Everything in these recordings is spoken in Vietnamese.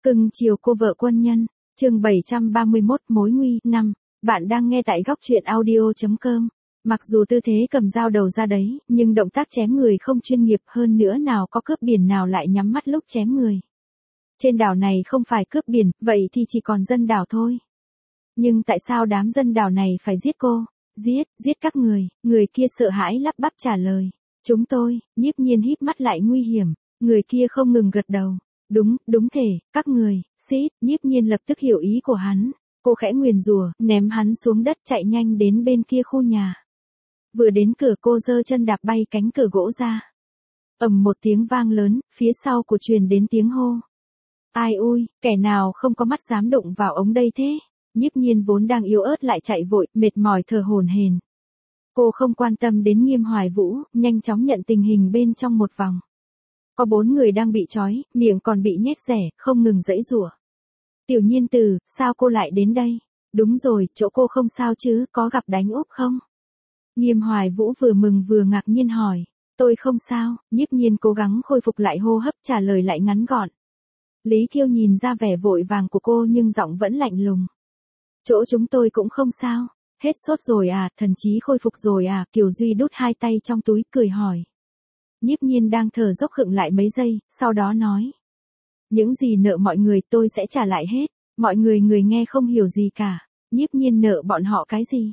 Cưng chiều cô vợ quân nhân, chương 731 mối nguy 5, bạn đang nghe tại góc truyện audio.com. Mặc dù tư thế cầm dao đầu ra đấy, nhưng động tác chém người không chuyên nghiệp hơn nữa nào có cướp biển nào lại nhắm mắt lúc chém người. Trên đảo này không phải cướp biển, vậy thì chỉ còn dân đảo thôi. Nhưng tại sao đám dân đảo này phải giết cô? Giết các người kia sợ hãi lắp bắp trả lời. Chúng tôi, Nhiếp Nhiên híp mắt lại nguy hiểm, người kia không ngừng gật đầu. Đúng thể, các người, Nhiếp Nhiên lập tức hiểu ý của hắn. Cô khẽ nguyền rủa, ném hắn xuống đất chạy nhanh đến bên kia khu nhà. Vừa đến cửa cô giơ chân đạp bay cánh cửa gỗ ra. Ầm một tiếng vang lớn, phía sau của truyền đến tiếng hô. Ai ui, kẻ nào không có mắt dám đụng vào ống đây thế? Nhiếp Nhiên vốn đang yếu ớt lại chạy vội, mệt mỏi thở hổn hển. Cô không quan tâm đến Nghiêm Hoài Vũ, nhanh chóng nhận tình hình bên trong một vòng. Có 4 người đang bị trói, miệng còn bị nhét rẻ, không ngừng giãy giụa. Tiểu Nhiên Từ, sao cô lại đến đây? Đúng rồi, chỗ cô không sao chứ, có gặp đánh úp không? Nghiêm Hoài Vũ vừa mừng vừa ngạc nhiên hỏi. Tôi không sao, Nhiếp Nhiên cố gắng khôi phục lại hô hấp trả lời lại ngắn gọn. Lý Kiêu nhìn ra vẻ vội vàng của cô nhưng giọng vẫn lạnh lùng. Chỗ chúng tôi cũng không sao. Hết sốt rồi à, thần trí khôi phục rồi à, Kiều Duy đút 2 tay trong túi cười hỏi. Nhiếp Nhiên đang thở dốc khựng lại mấy giây, sau đó nói. Những gì nợ mọi người tôi sẽ trả lại hết, mọi người nghe không hiểu gì cả, Nhiếp Nhiên nợ bọn họ cái gì?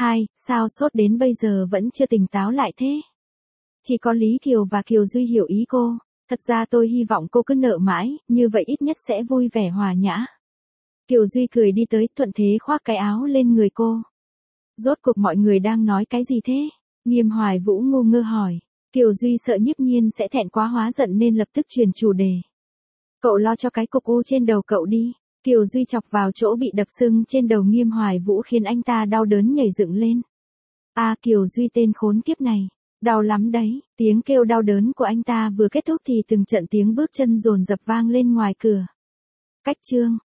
Sao sốt đến bây giờ vẫn chưa tỉnh táo lại thế? Chỉ có Lý Kiều và Kiều Duy hiểu ý cô, thật ra tôi hy vọng cô cứ nợ mãi, như vậy ít nhất sẽ vui vẻ hòa nhã. Kiều Duy cười đi tới thuận thế khoác cái áo lên người cô. Rốt cuộc mọi người đang nói cái gì thế? Nghiêm Hoài Vũ ngu ngơ hỏi. Kiều Duy sợ Nhiếp Nhiên sẽ thẹn quá hóa giận nên lập tức chuyển chủ đề. Cậu lo cho cái cục u trên đầu cậu đi. Kiều Duy chọc vào chỗ bị đập sưng trên đầu Nghiêm Hoài Vũ khiến anh ta đau đớn nhảy dựng lên. Kiều Duy tên khốn kiếp này. Đau lắm đấy. Tiếng kêu đau đớn của anh ta vừa kết thúc thì từng trận tiếng bước chân dồn dập vang lên ngoài cửa. Cách chương.